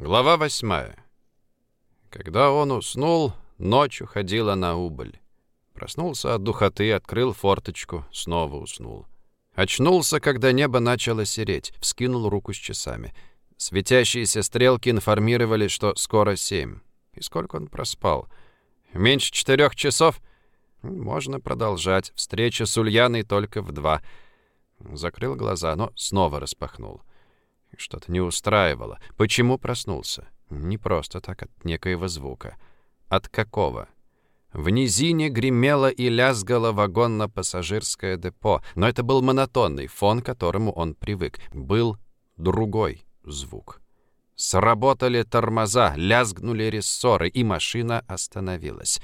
Глава 8. Когда он уснул, ночь уходила на убыль. Проснулся от духоты, открыл форточку, снова уснул. Очнулся, когда небо начало сереть, вскинул руку с часами. Светящиеся стрелки информировали, что скоро 7. И сколько он проспал? Меньше 4 часов? Можно продолжать. Встреча с Ульяной только в 2. Закрыл глаза, но снова распахнул. Что-то не устраивало. Почему проснулся? Не просто так, от некоего звука. От какого? В низине гремело и лязгало вагонно-пассажирское депо, но это был монотонный фон, к которому он привык. Был другой звук. Сработали тормоза, лязгнули рессоры, и машина остановилась.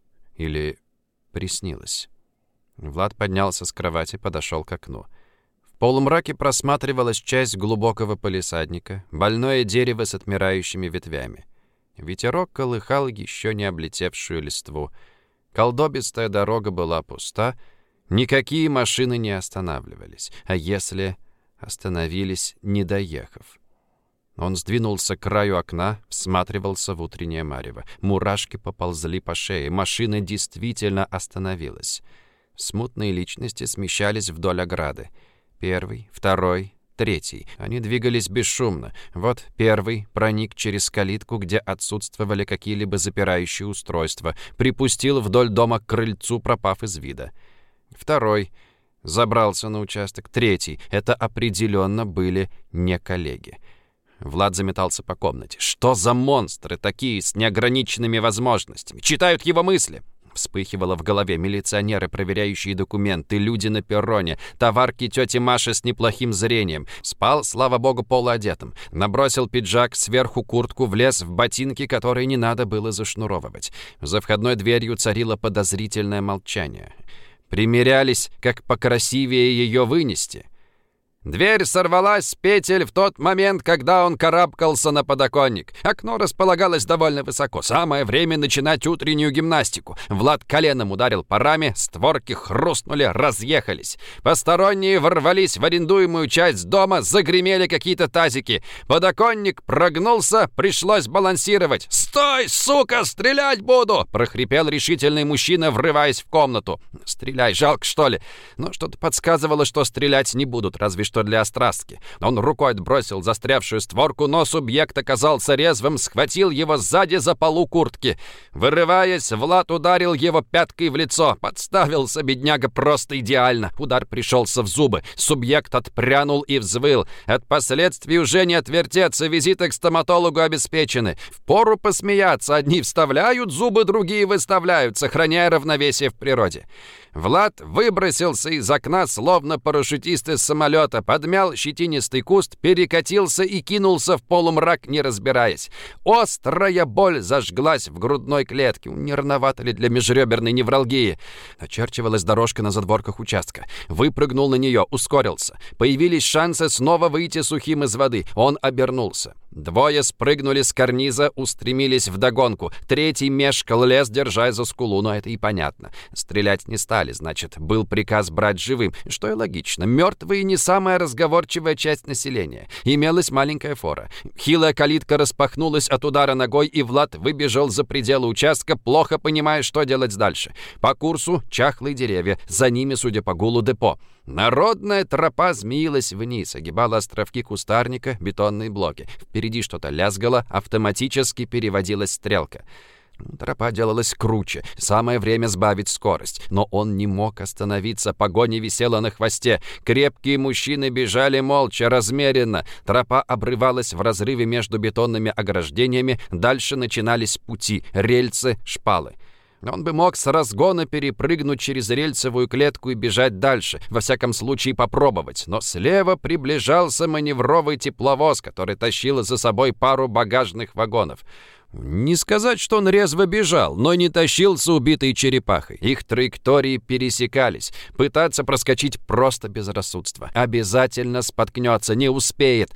Или приснилось. Влад поднялся с кровати, подошел к окну. В полумраке просматривалась часть глубокого палисадника, больное дерево с отмирающими ветвями. Ветерок колыхал еще не облетевшую листву. Колдобистая дорога была пуста, никакие машины не останавливались. А если остановились, не доехав? Он сдвинулся к краю окна, всматривался в утреннее марево. Мурашки поползли по шее. Машина действительно остановилась. Смутные личности смещались вдоль ограды. Первый, второй, третий. Они двигались бесшумно. Вот первый проник через калитку, где отсутствовали какие-либо запирающие устройства. Припустил вдоль дома к крыльцу, пропав из вида. Второй забрался на участок. Третий. Это определенно были не коллеги. Влад заметался по комнате. Что за монстры такие с неограниченными возможностями? Читают его мысли. Вспыхивало в голове: милиционеры, проверяющие документы, люди на перроне, товарки тети Маши с неплохим зрением. Спал, слава богу, полуодетым. Набросил пиджак, сверху куртку, влез в ботинки, которые не надо было зашнуровывать. За входной дверью царило подозрительное молчание. Примерялись, как покрасивее ее вынести. Дверь сорвалась с петель в тот момент, когда он карабкался на подоконник. Окно располагалось довольно высоко. Самое время начинать утреннюю гимнастику. Влад коленом ударил по раме, створки хрустнули, разъехались. Посторонние ворвались в арендуемую часть дома, загремели какие-то тазики. Подоконник прогнулся, пришлось балансировать. «Стой, сука, стрелять буду!» — прохрипел решительный мужчина, врываясь в комнату. «Стреляй, жалко, что ли?» Но что-то подсказывало, что стрелять не будут, разве что для острастки. Он рукой отбросил застрявшую створку, но субъект оказался резвым, схватил его сзади за полу куртки. Вырываясь, Влад ударил его пяткой в лицо. Подставился бедняга просто идеально. Удар пришелся в зубы. Субъект отпрянул и взвыл. От последствий уже не отвертеться, визиты к стоматологу обеспечены. Впору посмеяться. Одни вставляют зубы, другие выставляют, сохраняя равновесие в природе. Влад выбросился из окна, словно парашютист из самолета, подмял щетинистый куст, перекатился и кинулся в полумрак, не разбираясь. Острая боль зажглась в грудной клетке. Не рановато ли для межреберной невралгии? Очерчивалась дорожка на задворках участка. Выпрыгнул на нее, ускорился. Появились шансы снова выйти сухим из воды. Он обернулся. Двое спрыгнули с карниза, устремились вдогонку. Третий мешкал, лез, держась за скулу, но это и понятно. Стрелять не стали, значит, был приказ брать живым, что и логично. Мертвые не самая разговорчивая часть населения. Имелась маленькая фора. Хилая калитка распахнулась от удара ногой, и Влад выбежал за пределы участка, плохо понимая, что делать дальше. По курсу чахлые деревья, за ними, судя по гулу, депо. Народная тропа змеилась вниз, огибала островки кустарника, бетонные блоки. Впереди что-то лязгало, автоматически переводилась стрелка. Тропа делалась круче, самое время сбавить скорость. Но он не мог остановиться, погоня висела на хвосте. Крепкие мужчины бежали молча, размеренно. Тропа обрывалась в разрыве между бетонными ограждениями, дальше начинались пути, рельсы, шпалы. Он бы мог с разгона перепрыгнуть через рельсовую клетку и бежать дальше, во всяком случае попробовать. Но слева приближался маневровый тепловоз, который тащил за собой пару багажных вагонов. Не сказать, что он резво бежал, но не тащился убитой черепахой. Их траектории пересекались. Пытаться проскочить просто безрассудство. Обязательно споткнется, не успеет.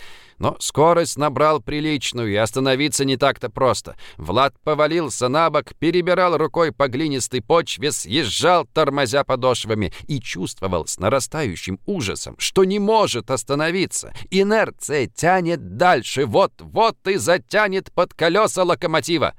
Но скорость набрал приличную, и остановиться не так-то просто. Влад повалился на бок, перебирал рукой по глинистой почве, съезжал, тормозя подошвами, и чувствовал с нарастающим ужасом, что не может остановиться. Инерция тянет дальше, вот-вот и затянет под колеса локомотива.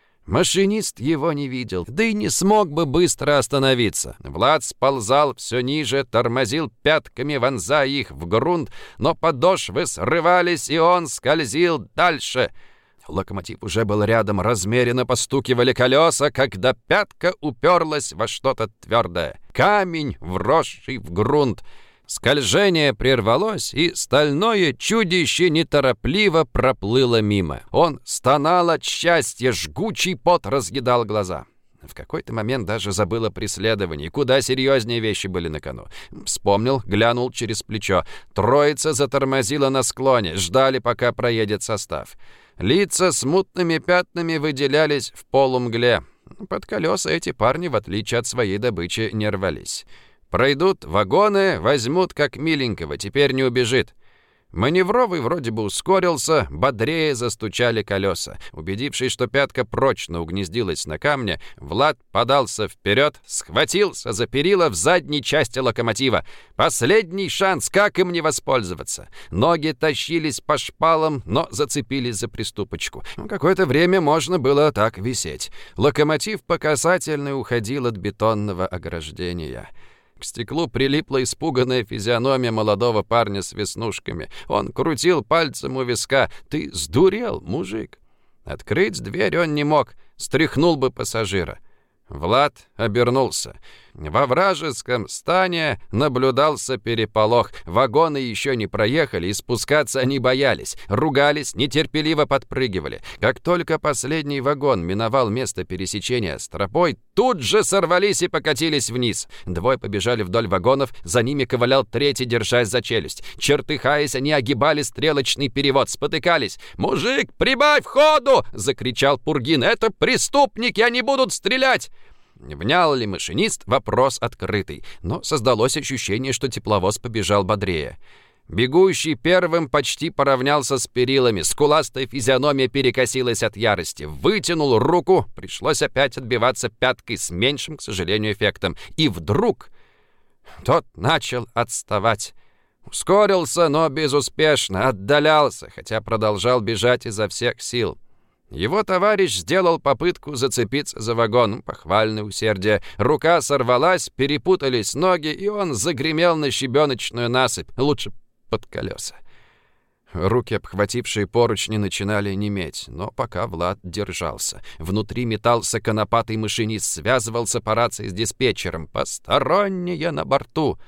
Машинист его не видел, да и не смог бы быстро остановиться. Влад сползал все ниже, тормозил пятками, вонзая их в грунт, но подошвы срывались, и он скользил дальше. Локомотив уже был рядом, размеренно постукивали колеса, когда пятка уперлась во что-то твердое. Камень, вросший в грунт. Скольжение прервалось, и стальное чудище неторопливо проплыло мимо. Он стонал от счастья, жгучий пот разъедал глаза. В какой-то момент даже забыл о преследовании. Куда серьезнее вещи были на кону. Вспомнил, глянул через плечо. Троица затормозила на склоне, ждали, пока проедет состав. Лица с мутными пятнами выделялись в полумгле. Под колеса эти парни, в отличие от своей добычи, не рвались. Пройдут вагоны, возьмут как миленького, теперь не убежит. Маневровый вроде бы ускорился, бодрее застучали колеса. Убедившись, что пятка прочно угнездилась на камне, Влад подался вперед, схватился за перила в задней части локомотива. Последний шанс, как им не воспользоваться. Ноги тащились по шпалам, но зацепились за приступочку. Какое-то время можно было так висеть. Локомотив по касательной уходил от бетонного ограждения. К стеклу прилипла испуганная физиономия молодого парня с веснушками. Он крутил пальцем у виска. «Ты сдурел, мужик!» Открыть дверь он не мог, стряхнул бы пассажира. Влад обернулся. Во вражеском стане наблюдался переполох. Вагоны еще не проехали, и спускаться они боялись. Ругались, нетерпеливо подпрыгивали. Как только последний вагон миновал место пересечения с тропой, тут же сорвались и покатились вниз. Двое побежали вдоль вагонов, за ними ковылял третий, держась за челюсть. Чертыхаясь, они огибали стрелочный перевод, спотыкались. «Мужик, прибавь ходу!» — закричал Пургин. «Это преступники, они будут стрелять!» Внял ли машинист? Вопрос открытый. Но создалось ощущение, что тепловоз побежал бодрее. Бегущий первым почти поравнялся с перилами. Скуластая физиономия перекосилась от ярости. Вытянул руку. Пришлось опять отбиваться пяткой с меньшим, к сожалению, эффектом. И вдруг тот начал отставать. Ускорился, но безуспешно. Отдалялся, хотя продолжал бежать изо всех сил. Его товарищ сделал попытку зацепиться за вагон. Похвальное усердие. Рука сорвалась, перепутались ноги, и он загремел на щебеночную насыпь. Лучше под колеса. Руки, обхватившие поручни, начинали неметь, но пока Влад держался. Внутри метался конопатый машинист, связывался по рации с диспетчером. «Посторонние на борту!»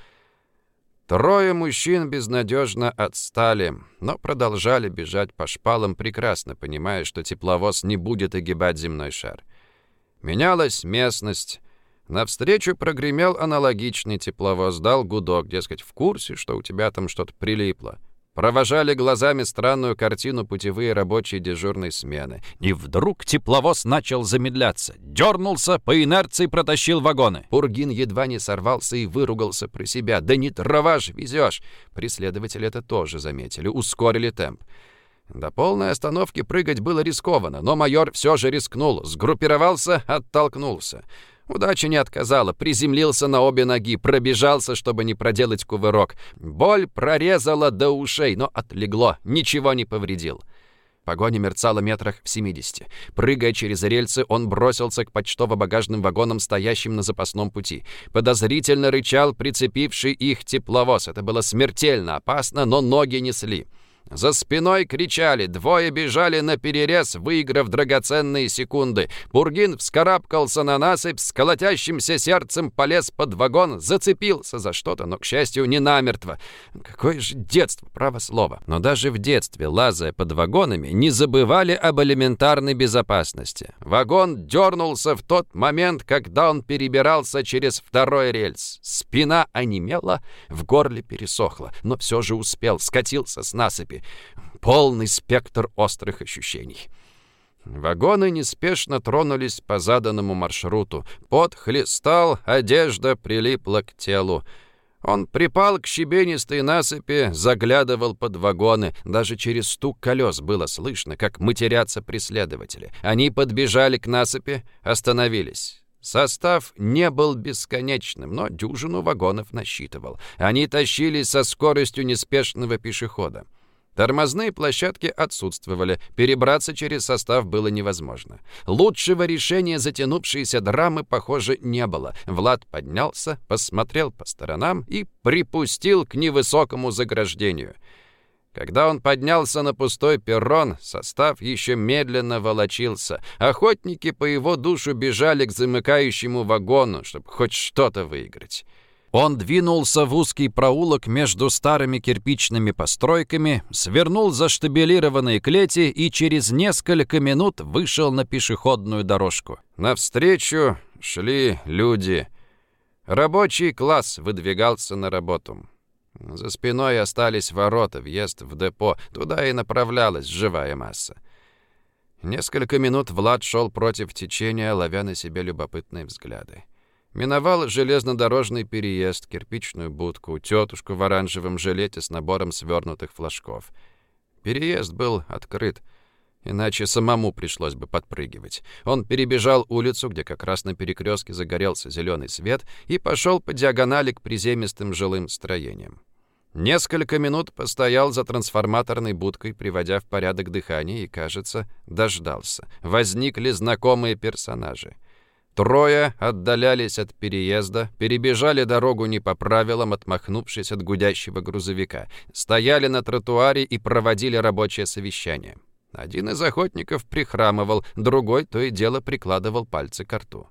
Трое мужчин безнадежно отстали, но продолжали бежать по шпалам, прекрасно понимая, что тепловоз не будет огибать земной шар. Менялась местность. Навстречу прогремел аналогичный тепловоз, дал гудок, дескать, в курсе, что у тебя там что-то прилипло. Провожали глазами странную картину путевые рабочие дежурной смены. И вдруг тепловоз начал замедляться. Дернулся, по инерции протащил вагоны. Пургин едва не сорвался и выругался про себя. «Да не дрова ж везешь!» Преследователи это тоже заметили, ускорили темп. До полной остановки прыгать было рискованно, но майор все же рискнул. Сгруппировался, оттолкнулся. Удача не отказала, приземлился на обе ноги, пробежался, чтобы не проделать кувырок. Боль прорезала до ушей, но отлегло, ничего не повредил. Погоня мерцала метрах в 70. Прыгая через рельсы, он бросился к почтово-багажным вагонам, стоящим на запасном пути. Подозрительно рычал прицепивший их тепловоз. Это было смертельно опасно, но ноги несли. За спиной кричали, двое бежали наперерез, выиграв драгоценные секунды. Пургин вскарабкался на насыпь, с колотящимся сердцем полез под вагон, зацепился за что-то, но, к счастью, не намертво. Какое же детство, право слово. Но даже в детстве, лазая под вагонами, не забывали об элементарной безопасности. Вагон дернулся в тот момент, когда он перебирался через второй рельс. Спина онемела, в горле пересохла, но все же успел, скатился с насыпи. Полный спектр острых ощущений. Вагоны неспешно тронулись по заданному маршруту. Пот хлестал, одежда прилипла к телу. Он припал к щебенистой насыпи, заглядывал под вагоны. Даже через стук колес было слышно, как матерятся преследователи. Они подбежали к насыпи, остановились. Состав не был бесконечным, но дюжину вагонов насчитывал. Они тащились со скоростью неспешного пешехода. Тормозные площадки отсутствовали, перебраться через состав было невозможно. Лучшего решения затянувшейся драмы, похоже, не было. Влад поднялся, посмотрел по сторонам и припустил к невысокому заграждению. Когда он поднялся на пустой перрон, состав еще медленно волочился. Охотники по его душу бежали к замыкающему вагону, чтобы хоть что-то выиграть. Он двинулся в узкий проулок между старыми кирпичными постройками, свернул за штабелированные клети и через несколько минут вышел на пешеходную дорожку. Навстречу шли люди. Рабочий класс выдвигался на работу. За спиной остались ворота, въезд в депо. Туда и направлялась живая масса. Несколько минут Влад шел против течения, ловя на себе любопытные взгляды. Миновал железнодорожный переезд, кирпичную будку, тетушку в оранжевом жилете с набором свернутых флажков. Переезд был открыт, иначе самому пришлось бы подпрыгивать. Он перебежал улицу, где как раз на перекрестке загорелся зеленый свет, и пошел по диагонали к приземистым жилым строениям. Несколько минут постоял за трансформаторной будкой, приводя в порядок дыхание, и, кажется, дождался. Возникли знакомые персонажи. Трое отдалялись от переезда, перебежали дорогу не по правилам, отмахнувшись от гудящего грузовика. Стояли на тротуаре и проводили рабочее совещание. Один из охотников прихрамывал, другой то и дело прикладывал пальцы к рту.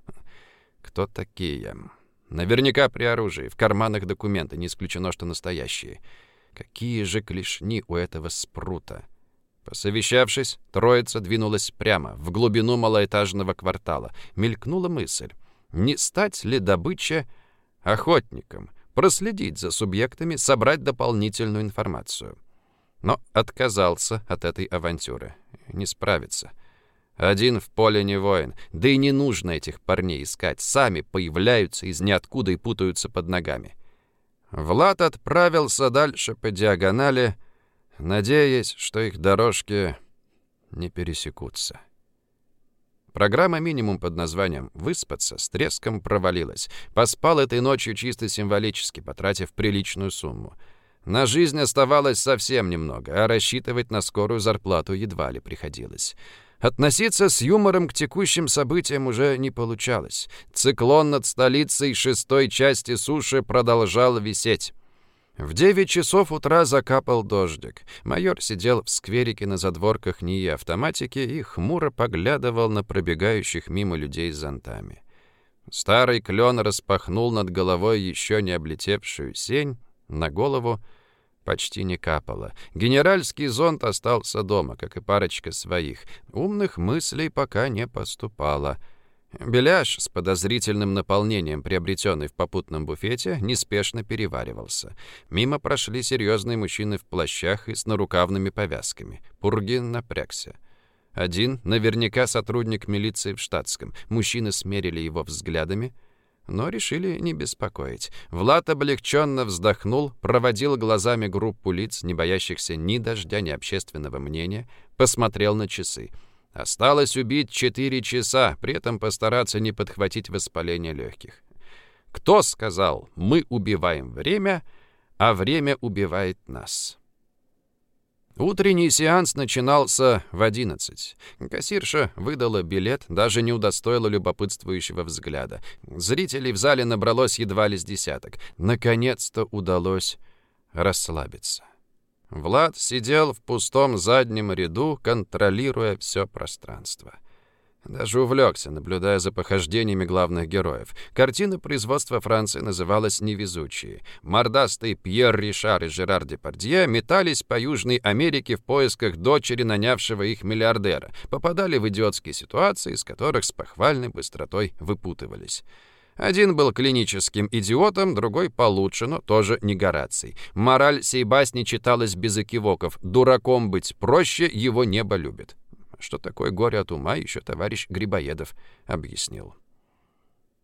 Кто такие? Наверняка при оружии, в карманах документы, не исключено, что настоящие. Какие же клешни у этого спрута! Посовещавшись, троица двинулась прямо, в глубину малоэтажного квартала. Мелькнула мысль, не стать ли добыче охотником, проследить за субъектами, собрать дополнительную информацию. Но отказался от этой авантюры. Не справится. Один в поле не воин. Да и не нужно этих парней искать. Сами появляются из ниоткуда и путаются под ногами. Влад отправился дальше по диагонали, надеясь, что их дорожки не пересекутся. Программа «Минимум» под названием «Выспаться» с треском провалилась. Поспал этой ночью чисто символически, потратив приличную сумму. На жизнь оставалось совсем немного, а рассчитывать на скорую зарплату едва ли приходилось. Относиться с юмором к текущим событиям уже не получалось. Циклон над столицей 6-й части суши продолжал висеть. В 9 часов утра закапал дождик. Майор сидел в скверике на задворках НИИ автоматики и хмуро поглядывал на пробегающих мимо людей с зонтами. Старый клен распахнул над головой еще не облетевшую сень, на голову почти не капало. Генеральский зонт остался дома, как и парочка своих. Умных мыслей пока не поступало. Беляш с подозрительным наполнением, приобретенный в попутном буфете, неспешно переваривался. Мимо прошли серьезные мужчины в плащах и с нарукавными повязками. Пургин напрягся. Один, наверняка сотрудник милиции в штатском. Мужчины смерили его взглядами, но решили не беспокоить. Влад облегченно вздохнул, проводил глазами группу лиц, не боящихся ни дождя, ни общественного мнения, посмотрел на часы. Осталось убить 4 часа, при этом постараться не подхватить воспаление легких. Кто сказал, мы убиваем время, а время убивает нас? Утренний сеанс начинался в 11. Кассирша выдала билет, даже не удостоила любопытствующего взгляда. Зрителей в зале набралось едва ли с десяток. Наконец-то удалось расслабиться. Влад сидел в пустом заднем ряду, контролируя все пространство. Даже увлекся, наблюдая за похождениями главных героев. Картина производства Франции называлась «Невезучие». Мордастые Пьер Ришар и Жерар Депардье метались по Южной Америке в поисках дочери нанявшего их миллиардера, попадали в идиотские ситуации, из которых с похвальной быстротой выпутывались. Один был клиническим идиотом, другой получше, но тоже не Гораций. Мораль сей басни читалась без экивоков. Дураком быть проще, его небо любит. Что такое горе от ума, еще товарищ Грибоедов объяснил.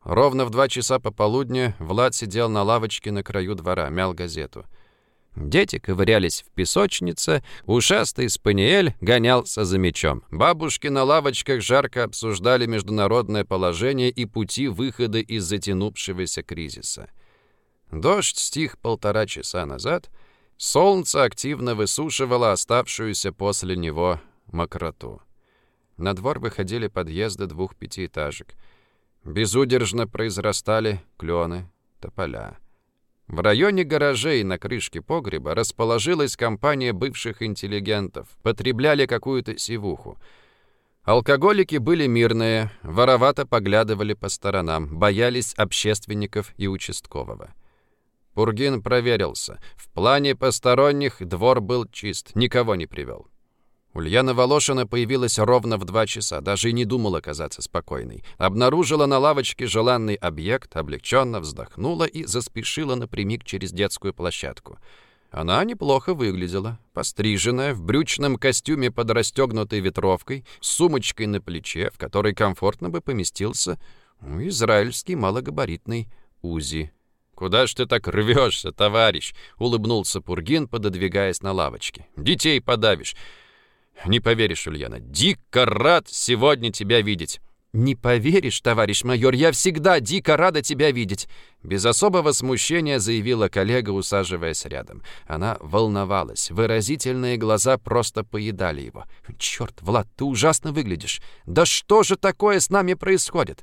Ровно в 2 часа пополудни Влад сидел на лавочке на краю двора, мял газету. Дети ковырялись в песочнице, ушастый спаниель гонялся за мячом. Бабушки на лавочках жарко обсуждали международное положение и пути выхода из затянувшегося кризиса. Дождь стих 1,5 часа назад, солнце активно высушивало оставшуюся после него мокроту. На двор выходили подъезды 2 пятиэтажек. Безудержно произрастали клены, тополя. В районе гаражей на крышке погреба расположилась компания бывших интеллигентов, потребляли какую-то сивуху. Алкоголики были мирные, воровато поглядывали по сторонам, боялись общественников и участкового. Пургин проверился. В плане посторонних двор был чист, никого не привел. Ульяна Волошина появилась ровно в 2 часа, даже и не думала казаться спокойной. Обнаружила на лавочке желанный объект, облегченно вздохнула и заспешила напрямик через детскую площадку. Она неплохо выглядела, постриженная, в брючном костюме под расстегнутой ветровкой, с сумочкой на плече, в которой комфортно бы поместился израильский малогабаритный УЗИ. «Куда ж ты так рвешься, товарищ?» — улыбнулся Пургин, пододвигаясь на лавочке. «Детей подавишь». «Не поверишь, Ульяна, дико рад сегодня тебя видеть». «Не поверишь, товарищ майор, я всегда дико рада тебя видеть», — без особого смущения заявила коллега, усаживаясь рядом. Она волновалась, выразительные глаза просто поедали его. «Черт, Влад, ты ужасно выглядишь. Да что же такое с нами происходит?»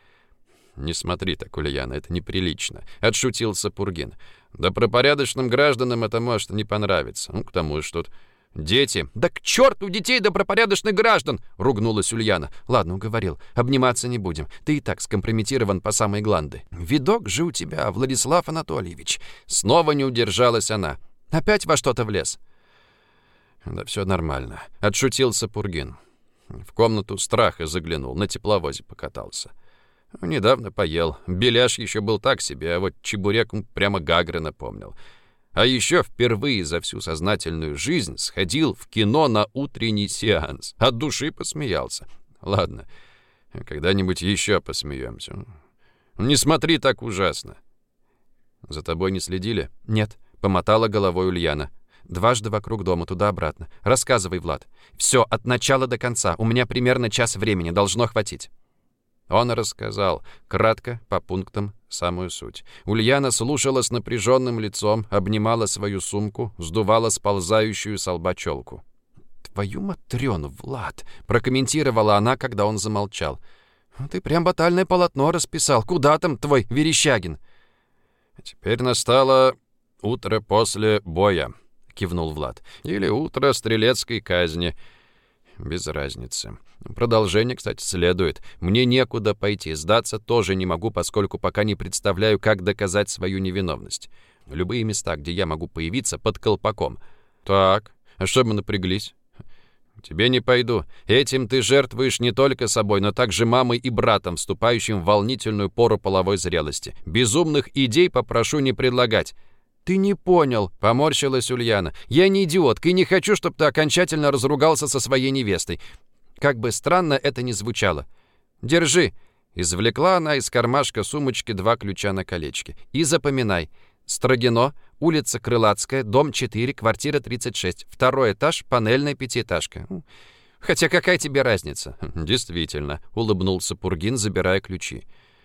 «Не смотри так, Ульяна, это неприлично», — отшутился Пургин. «Добропорядочным гражданам это может не понравиться. К тому же тут дети». «Да к черту детей добропорядочных граждан!» — ругнулась Ульяна. «Ладно, уговорил. Обниматься не будем. Ты и так скомпрометирован по самой гланды. Видок же у тебя, Владислав Анатольевич». Снова не удержалась она. «Опять во что-то влез?» «Да все нормально», — отшутился Пургин. В комнату страха заглянул, на тепловозе покатался. Недавно поел. Беляш еще был так себе, а вот чебурек прямо Гагры напомнил. А еще впервые за всю сознательную жизнь сходил в кино на утренний сеанс. От души посмеялся. Ладно, когда-нибудь еще посмеемся. Не смотри так ужасно. За тобой не следили? Нет, помотала головой Ульяна. 2 вокруг дома, туда-обратно. Рассказывай, Влад. Все, от начала до конца. У меня примерно час времени, должно хватить. Он рассказал, кратко, по пунктам, самую суть. Ульяна слушала с напряженным лицом, обнимала свою сумку, сдувала сползающую со лба челку. «Твою матрёну, Влад!» — прокомментировала она, когда он замолчал. «Ты прям батальное полотно расписал. Куда там твой Верещагин?» «Теперь настало утро после боя», — кивнул Влад. «Или утро стрелецкой казни. Без разницы. Продолжение, кстати, следует. Мне некуда пойти, сдаться тоже не могу, поскольку пока не представляю, как доказать свою невиновность. Любые места, где я могу появиться, под колпаком. Так, а что мы напряглись? Тебе не пойду. Этим ты жертвуешь не только собой, но также мамой и братом, вступающим в волнительную пору половой зрелости. Безумных идей попрошу не предлагать». «Ты не понял», — поморщилась Ульяна. «Я не идиотка и не хочу, чтобы ты окончательно разругался со своей невестой. Как бы странно это ни звучало. Держи». Извлекла она из кармашка сумочки 2 ключа на колечке. «И запоминай. Строгино, улица Крылатская, дом 4, квартира 36. 2-й этаж, панельная пятиэтажка. Хотя какая тебе разница?» «Действительно», — улыбнулся Пургин, забирая ключи.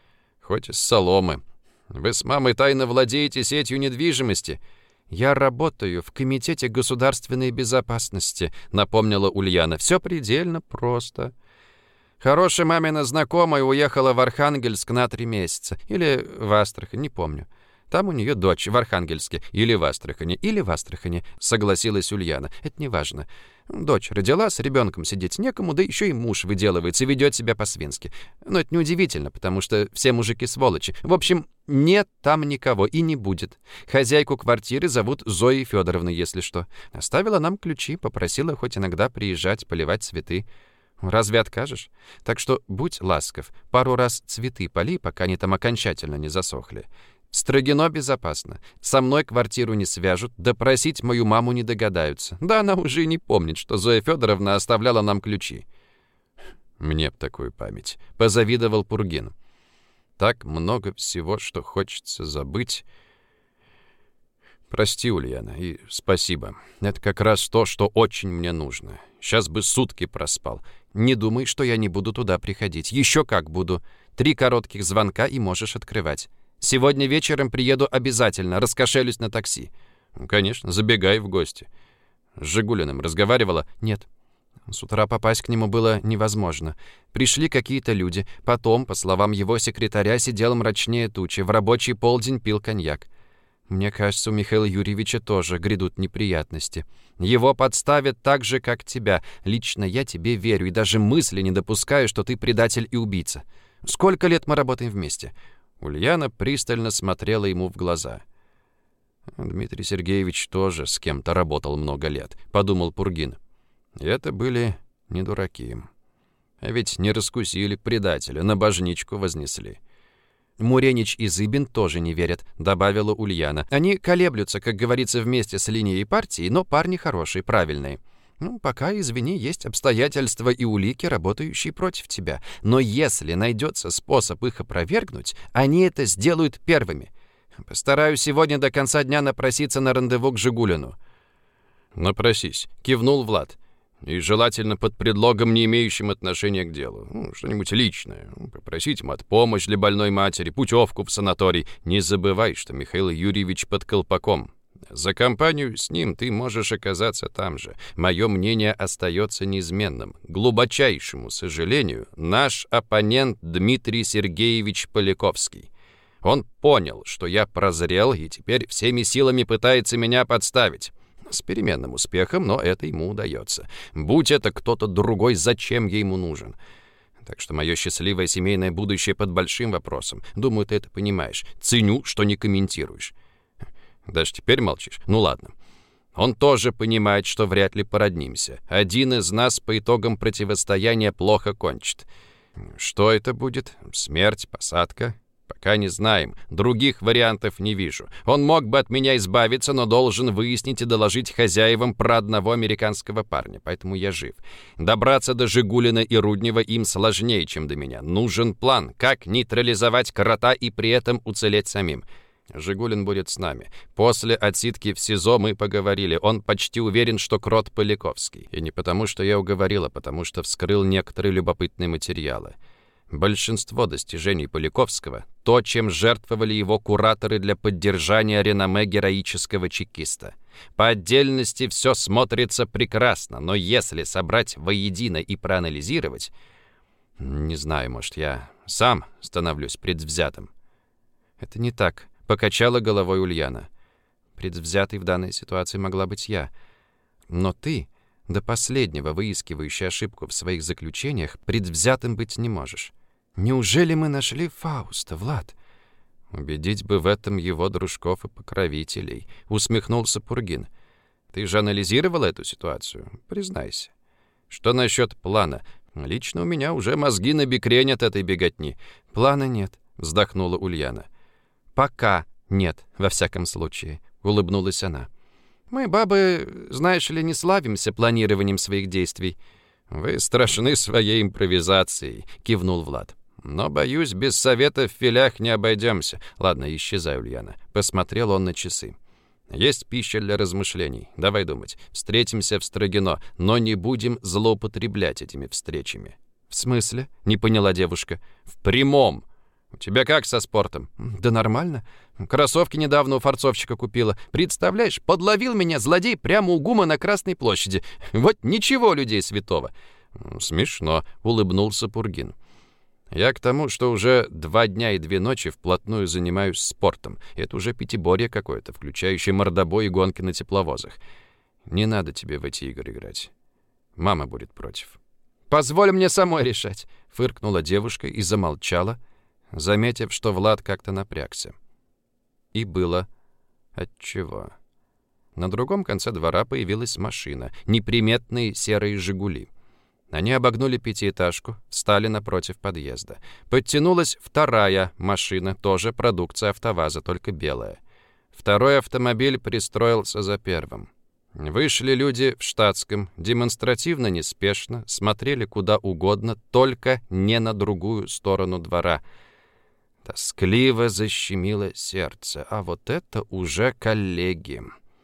«Хоть из соломы. Вы с мамой тайно владеете сетью недвижимости?» «Я работаю в Комитете государственной безопасности», — напомнила Ульяна. «Все предельно просто. Хорошая мамина знакомая уехала в Архангельск на 3 месяца. Или в Астрахань, не помню. Там у нее дочь в Архангельске. Или в Астрахани, согласилась Ульяна. Это не важно. Дочь родила, с ребенком сидеть некому, да еще и муж выделывается и ведет себя по-свински. Но это неудивительно, потому что все мужики сволочи. В общем, нет там никого и не будет. Хозяйку квартиры зовут Зоей Федоровной, если что. Оставила нам ключи, попросила хоть иногда приезжать, поливать цветы. Разве откажешь? Так что будь ласков, пару раз цветы полей, пока они там окончательно не засохли. Строгино безопасно. Со мной квартиру не свяжут, допросить мою маму не догадаются. Да она уже и не помнит, что Зоя Федоровна оставляла нам ключи». «Мне б такую память», — позавидовал Пургин. Так много всего, что хочется забыть. Прости, Ульяна, и спасибо. Это как раз то, что очень мне нужно. Сейчас бы сутки проспал. Не думай, что я не буду туда приходить. Еще как буду. 3 коротких звонка, и можешь открывать. Сегодня вечером приеду обязательно, раскошелюсь на такси. Конечно, забегай в гости. С Жигулиным разговаривала? Нет. С утра попасть к нему было невозможно. Пришли какие-то люди. Потом, по словам его секретаря, сидел мрачнее тучи. В рабочий полдень пил коньяк. Мне кажется, у Михаила Юрьевича тоже грядут неприятности. Его подставят так же, как тебя. Лично я тебе верю и даже мысли не допускаю, что ты предатель и убийца. Сколько лет мы работаем вместе?» Ульяна пристально смотрела ему в глаза. «Дмитрий Сергеевич тоже с кем-то работал много лет», — подумал Пургин. И это были не дураки. А ведь не раскусили предателя, на божничку вознесли. «Муренич и Зыбин тоже не верят», — добавила Ульяна. «Они колеблются, как говорится, вместе с линией партии, но парни хорошие, правильные. Пока, извини, есть обстоятельства и улики, работающие против тебя. Но если найдется способ их опровергнуть, они это сделают первыми. Постараюсь сегодня до конца дня напроситься на рандеву к Жигулину». «Напросись», — кивнул Влад. «И желательно под предлогом, не имеющим отношения к делу. Что-нибудь личное. Попросить матпомощь для больной матери, путевку в санаторий. Не забывай, что Михаил Юрьевич под колпаком. За компанию с ним ты можешь оказаться там же. Мое мнение остается неизменным. К глубочайшему сожалению, наш оппонент Дмитрий Сергеевич Поляковский. Он понял, что я прозрел, и теперь всеми силами пытается меня подставить. С переменным успехом, но это ему удается. Будь это кто-то другой, зачем я ему нужен? Так что мое счастливое семейное будущее под большим вопросом. Думаю, ты это понимаешь. Ценю, что не комментируешь». «Даже теперь молчишь? Ну ладно. Он тоже понимает, что вряд ли породнимся. Один из нас по итогам противостояния плохо кончит. Что это будет? Смерть, посадка? Пока не знаем. Других вариантов не вижу. Он мог бы от меня избавиться, но должен выяснить и доложить хозяевам про одного американского парня, поэтому я жив. Добраться до Жигулина и Руднева им сложнее, чем до меня. Нужен план, как нейтрализовать крота и при этом уцелеть самим. Жигулин будет с нами. После отсидки в СИЗО мы поговорили. Он почти уверен, что крот Поляковский. И не потому, что я уговорил, а потому, что вскрыл некоторые любопытные материалы. Большинство достижений Поляковского — то, чем жертвовали его кураторы для поддержания реноме героического чекиста. По отдельности все смотрится прекрасно, но если собрать воедино и проанализировать... Не знаю, может, я сам становлюсь предвзятым. «Это не так», — покачала головой Ульяна. «Предвзятой в данной ситуации могла быть я. Но ты, до последнего выискивающий ошибку в своих заключениях, предвзятым быть не можешь. Неужели мы нашли Фауста, Влад?» «Убедить бы в этом его дружков и покровителей», — усмехнулся Пургин. «Ты же анализировал эту ситуацию? Признайся. Что насчет плана? Лично у меня уже мозги набекренят этой беготни». «Плана нет», — вздохнула Ульяна. «Пока нет, во всяком случае», — улыбнулась она. «Мы, бабы, знаешь ли, не славимся планированием своих действий». «Вы страшны своей импровизацией», — кивнул Влад. «Но, боюсь, без совета в филях не обойдемся. Ладно, исчезай, Ульяна». Посмотрел он на часы. «Есть пища для размышлений. Давай думать. Встретимся в Строгино, но не будем злоупотреблять этими встречами». «В смысле?» — не поняла девушка. «В прямом. У тебя как со спортом?» «Да нормально. Кроссовки недавно у форцовщика купила. Представляешь, подловил меня злодей прямо у ГУМа на Красной площади. Вот ничего, людей святого». «Смешно», — улыбнулся Пургин. «Я к тому, что уже 2 дня и 2 ночи вплотную занимаюсь спортом. Это уже пятиборье какое-то, включающее мордобой и гонки на тепловозах. Не надо тебе в эти игры играть. Мама будет против». «Позволь мне самой решать», — фыркнула девушка и замолчала, заметив, что Влад как-то напрягся. И было отчего. На другом конце двора появилась машина, неприметные серые «Жигули». Они обогнули пятиэтажку, встали напротив подъезда. Подтянулась вторая машина, тоже продукция АвтоВАЗа, только белая. Второй автомобиль пристроился за первым. Вышли люди в штатском, демонстративно неспешно, смотрели куда угодно, только не на другую сторону двора. Тоскливо защемило сердце. А вот это уже коллеги.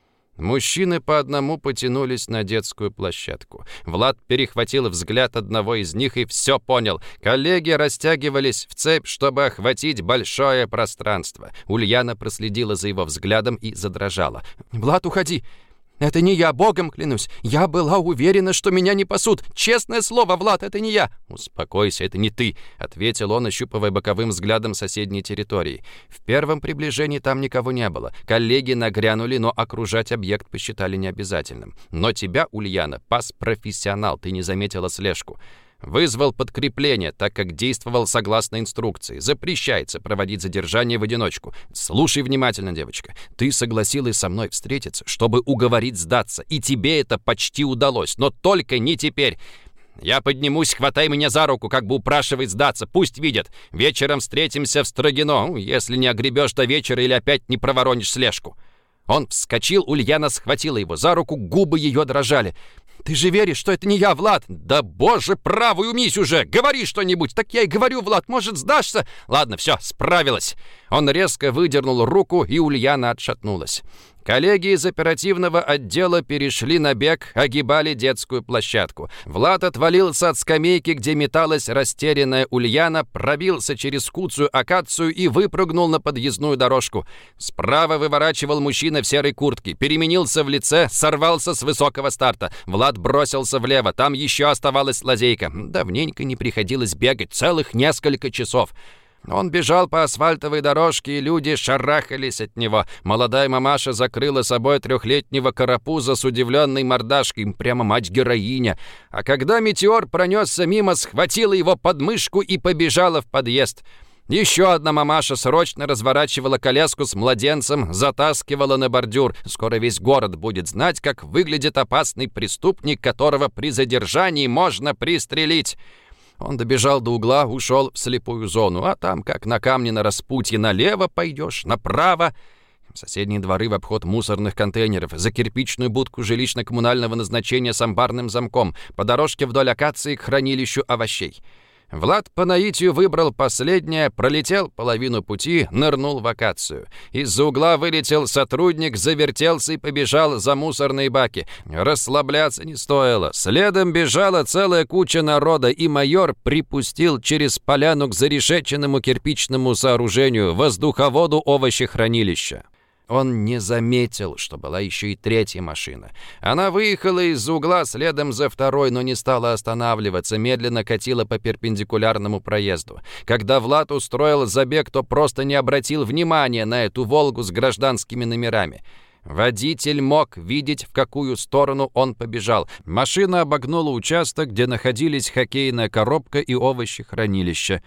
Мужчины по одному потянулись на детскую площадку. Влад перехватил взгляд одного из них и все понял. Коллеги растягивались в цепь, чтобы охватить большое пространство. Ульяна проследила за его взглядом и задрожала. «Влад, уходи! Это не я, Богом клянусь! Я была уверена, что меня не пасут! Честное слово, Влад, это не я!» «Успокойся, это не ты», — ответил он, ощупывая боковым взглядом соседней территории. В первом приближении там никого не было. Коллеги нагрянули, но окружать объект посчитали необязательным. Но тебя, Ульяна, пас профессионал, ты не заметила слежку. Вызвал подкрепление, так как действовал согласно инструкции. Запрещается проводить задержание в одиночку. Слушай внимательно, девочка. Ты согласилась со мной встретиться, чтобы уговорить сдаться. И тебе это почти удалось. Но только не теперь. Я поднимусь, хватай меня за руку, как бы упрашивай сдаться. Пусть видят. Вечером встретимся в Строгино, если не огребешь до вечера или опять не проворонишь слежку. Он вскочил, Ульяна схватила его за руку, губы ее дрожали. «Ты же веришь, что это не я, Влад?» «Да боже правый, умись уже! Говори что-нибудь!» «Так я и говорю, Влад, может, сдашься?» «Ладно, все, справилась!» Он резко выдернул руку, и Ульяна отшатнулась. Коллеги из оперативного отдела перешли на бег, огибали детскую площадку. Влад отвалился от скамейки, где металась растерянная Ульяна, пробился через куцую акацию и выпрыгнул на подъездную дорожку. Справа выворачивал мужчина в серой куртке, переменился в лице, сорвался с высокого старта. Влад бросился влево, там еще оставалась лазейка. Давненько не приходилось бегать, целых несколько часов. Он бежал по асфальтовой дорожке, и люди шарахались от него. Молодая мамаша закрыла собой 3-летнего карапуза с удивленной мордашкой, прямо мать-героиня. А когда метеор пронесся мимо, схватила его под мышку и побежала в подъезд. Еще одна мамаша срочно разворачивала коляску с младенцем, затаскивала на бордюр. Скоро весь город будет знать, как выглядит опасный преступник, которого при задержании можно пристрелить. Он добежал до угла, ушел в слепую зону, а там, как на камне на распутье, налево пойдешь, направо. В соседние дворы в обход мусорных контейнеров, за кирпичную будку жилищно-коммунального назначения с амбарным замком, по дорожке вдоль акации к хранилищу овощей. Влад по наитию выбрал последнее, пролетел половину пути, нырнул в акацию. Из-за угла вылетел сотрудник, завертелся и побежал за мусорные баки. Расслабляться не стоило. Следом бежала целая куча народа, и майор припустил через поляну к зарешеченному кирпичному сооружению, воздуховоду овощехранилища. Он не заметил, что была еще и третья машина. Она выехала из-за угла следом за второй, но не стала останавливаться, медленно катила по перпендикулярному проезду. Когда Влад устроил забег, то просто не обратил внимания на эту «Волгу» с гражданскими номерами. Водитель мог видеть, в какую сторону он побежал. Машина обогнула участок, где находились хоккейная коробка и овощехранилище.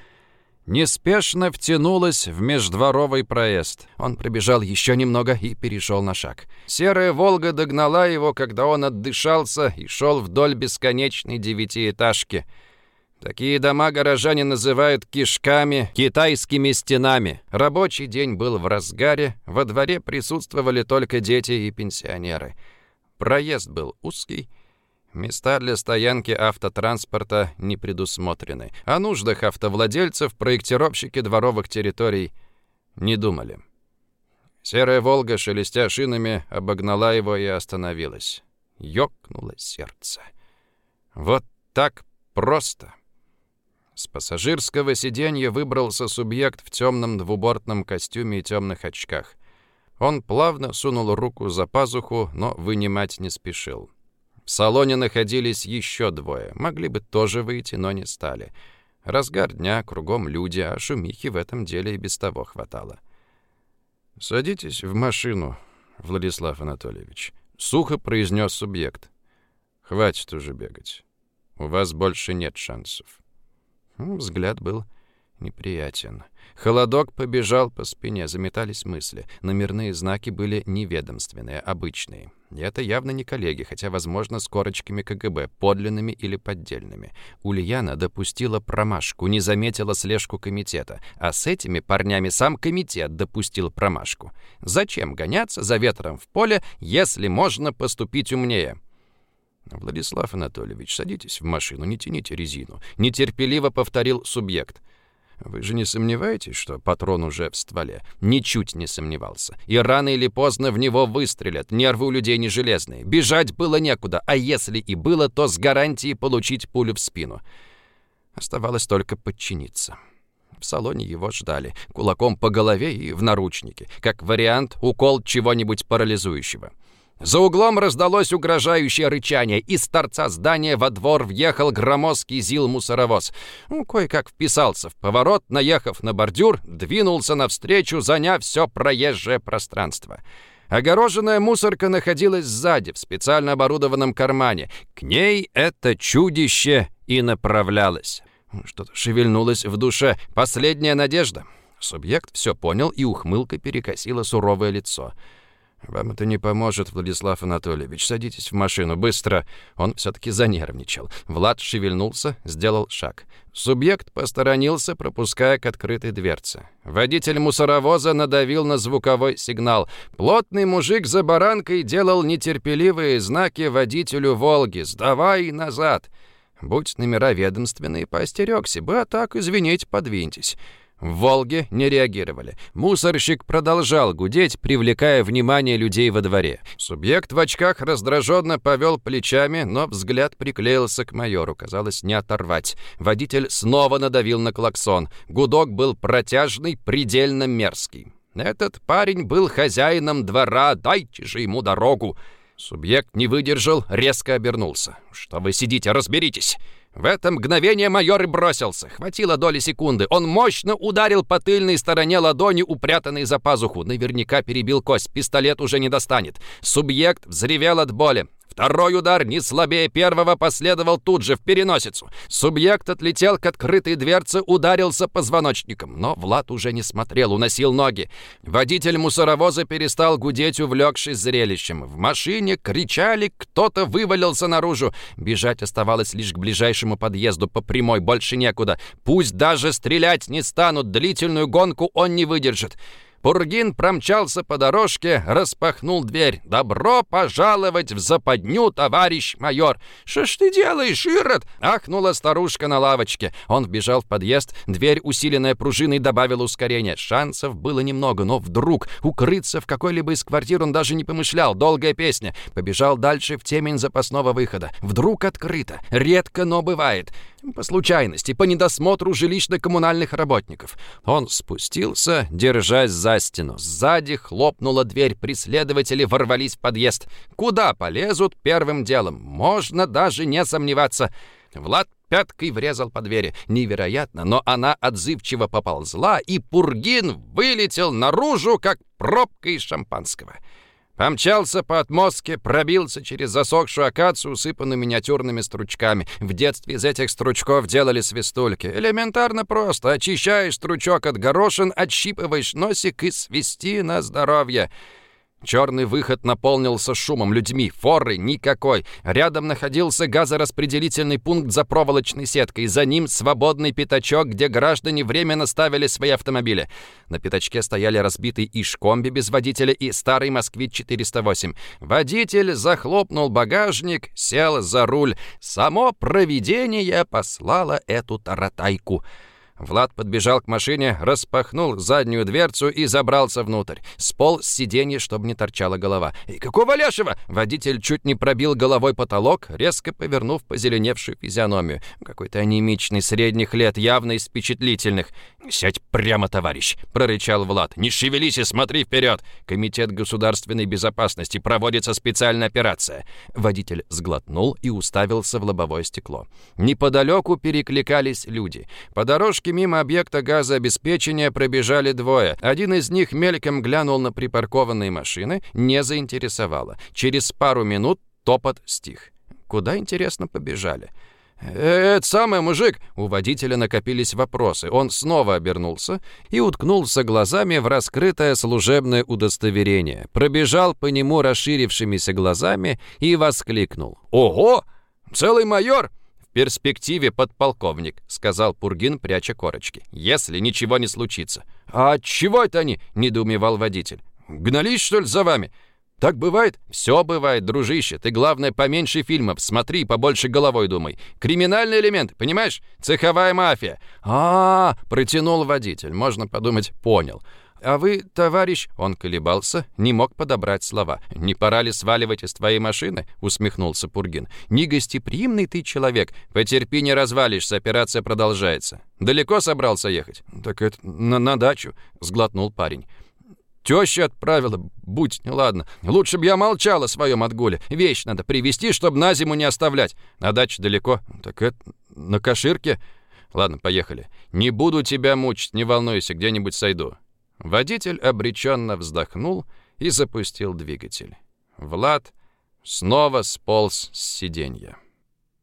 Неспешно втянулась в междворовый проезд. Он пробежал еще немного и перешел на шаг. Серая «Волга» догнала его, когда он отдышался и шел вдоль бесконечной 9-этажки. Такие дома горожане называют кишками, китайскими стенами. Рабочий день был в разгаре, во дворе присутствовали только дети и пенсионеры. Проезд был узкий. Места для стоянки автотранспорта не предусмотрены. О нуждах автовладельцев проектировщики дворовых территорий не думали. Серая «Волга», шелестя шинами, обогнала его и остановилась. Ёкнуло сердце. Вот так просто. С пассажирского сиденья выбрался субъект в темном двубортном костюме и темных очках. Он плавно сунул руку за пазуху, но вынимать не спешил. В салоне находились еще двое. Могли бы тоже выйти, но не стали. Разгар дня, кругом люди, а шумихи в этом деле и без того хватало. «Садитесь в машину, Владислав Анатольевич», — сухо произнес субъект. «Хватит уже бегать. У вас больше нет шансов». Взгляд был неприятен. Холодок побежал по спине, заметались мысли. Номерные знаки были неведомственные, обычные. И это явно не коллеги, хотя, возможно, с корочками КГБ, подлинными или поддельными. Ульяна допустила промашку, не заметила слежку комитета. А с этими парнями сам комитет допустил промашку. Зачем гоняться за ветром в поле, если можно поступить умнее? «Владислав Анатольевич, садитесь в машину, не тяните резину», — нетерпеливо повторил субъект. Вы же не сомневаетесь, что патрон уже в стволе? Ничуть не сомневался. И рано или поздно в него выстрелят. Нервы у людей не железные. Бежать было некуда, а если и было, то с гарантией получить пулю в спину. Оставалось только подчиниться. В салоне его ждали. Кулаком по голове и в наручнике. Как вариант, укол чего-нибудь парализующего. За углом раздалось угрожающее рычание. Из торца здания во двор въехал громоздкий ЗИЛ-мусоровоз. Кое-как вписался в поворот, наехав на бордюр, двинулся навстречу, заняв все проезжее пространство. Огороженная мусорка находилась сзади, в специально оборудованном кармане. К ней это чудище и направлялось. Что-то шевельнулось в душе. Последняя надежда. Субъект все понял, и ухмылка перекосила суровое лицо. «Вам это не поможет, Владислав Анатольевич. Садитесь в машину, быстро!» Он все-таки занервничал. Влад шевельнулся, сделал шаг. Субъект посторонился, пропуская к открытой дверце. Водитель мусоровоза надавил на звуковой сигнал. Плотный мужик за баранкой делал нетерпеливые знаки водителю «Волги». «Сдавай назад!» Будь номера ведомственные, поостерегся бы, а так, извините, подвиньтесь. В «Волге» не реагировали. Мусорщик продолжал гудеть, привлекая внимание людей во дворе. Субъект в очках раздраженно повел плечами, но взгляд приклеился к майору. Казалось, не оторвать. Водитель снова надавил на клаксон. Гудок был протяжный, предельно мерзкий. Этот парень был хозяином двора, дайте же ему дорогу. Субъект не выдержал, резко обернулся. «Что вы сидите, разберитесь!» В это мгновение майор и бросился. Хватило доли секунды. Он мощно ударил по тыльной стороне ладони, упрятанной за пазуху. Наверняка перебил кость. Пистолет уже не достанет. Субъект взревел от боли. Второй удар, не слабее первого, последовал тут же в переносицу. Субъект отлетел к открытой дверце, ударился позвоночником. Но Влад уже не смотрел, уносил ноги. Водитель мусоровоза перестал гудеть, увлекшись зрелищем. В машине кричали, кто-то вывалился наружу. Бежать оставалось лишь к ближайшему подъезду по прямой, больше некуда. Пусть даже стрелять не станут, длительную гонку он не выдержит. Пургин промчался по дорожке, распахнул дверь. «Добро пожаловать в западню, товарищ майор!» «Что ж ты делаешь, Ирод?» — ахнула старушка на лавочке. Он вбежал в подъезд, дверь, усиленная пружиной, добавила ускорения. Шансов было немного, но вдруг укрыться в какой-либо из квартир он даже не помышлял. Долгая песня. Побежал дальше в темень запасного выхода. Вдруг открыто. Редко, но бывает. По случайности, по недосмотру жилищно-коммунальных работников. Он спустился, держась за стену. Сзади хлопнула дверь. Преследователи ворвались в подъезд. Куда полезут первым делом? Можно даже не сомневаться. Влад пяткой врезал по двери. Невероятно, но она отзывчиво поползла, и Пургин вылетел наружу, как пробка из шампанского. Помчался по отмостке, пробился через засохшую акацию, усыпанную миниатюрными стручками. В детстве из этих стручков делали свистульки. Элементарно просто. Очищаешь стручок от горошин, отщипываешь носик и свисти на здоровье. Черный выход наполнился шумом, людьми, форы никакой. Рядом находился газораспределительный пункт за проволочной сеткой. За ним свободный пятачок, где граждане временно ставили свои автомобили. На пятачке стояли разбитый Иж-комби без водителя и старый Москвич-408. Водитель захлопнул багажник, сел за руль. Само провидение послало эту таратайку. Влад подбежал к машине, распахнул заднюю дверцу и забрался внутрь. Сполз с сиденья, чтобы не торчала голова. «И какого лешего?» Водитель чуть не пробил головой потолок, резко повернув позеленевшую физиономию. Какой-то анемичный, средних лет, явно из впечатлительных. «Сядь прямо, товарищ!» — прорычал Влад. «Не шевелись и смотри вперед! Комитет государственной безопасности, проводится специальная операция!» Водитель сглотнул и уставился в лобовое стекло. Неподалеку перекликались люди. По дорожке мимо объекта газообеспечения пробежали двое. Один из них мельком глянул на припаркованные машины, не заинтересовало. Через пару минут топот стих. Куда, интересно, побежали? «Это самый мужик!» У водителя накопились вопросы. Он снова обернулся и уткнулся глазами в раскрытое служебное удостоверение. Пробежал по нему расширившимися глазами и воскликнул. «Ого! Целый майор!» «В перспективе подполковник», — сказал Пургин, пряча корочки. «Если ничего не случится». «А чего это они?» — недоумевал водитель. «Гнались, что ли, за вами?» Так бывает? Все бывает, дружище. Ты, главное, поменьше фильмов. Смотри, побольше головой думай. Криминальный элемент, понимаешь? Цеховая мафия. Протянул водитель. Можно подумать, понял. А вы, товарищ... Он колебался, не мог подобрать слова. «Не пора ли сваливать из твоей машины?» — усмехнулся Пургин. «Негостеприимный ты человек. Потерпи, не развалишься, операция продолжается. Далеко собрался ехать?» «Так это на дачу», — сглотнул парень. «Теща отправила, будь неладно. Лучше б я молчал о своем отгуле. Вещь надо привезти, чтобы на зиму не оставлять. А дача далеко?» «Так это на Каширке?» «Ладно, поехали. Не буду тебя мучить, не волнуйся, где-нибудь сойду». Водитель обреченно вздохнул и запустил двигатель. Влад снова сполз с сиденья.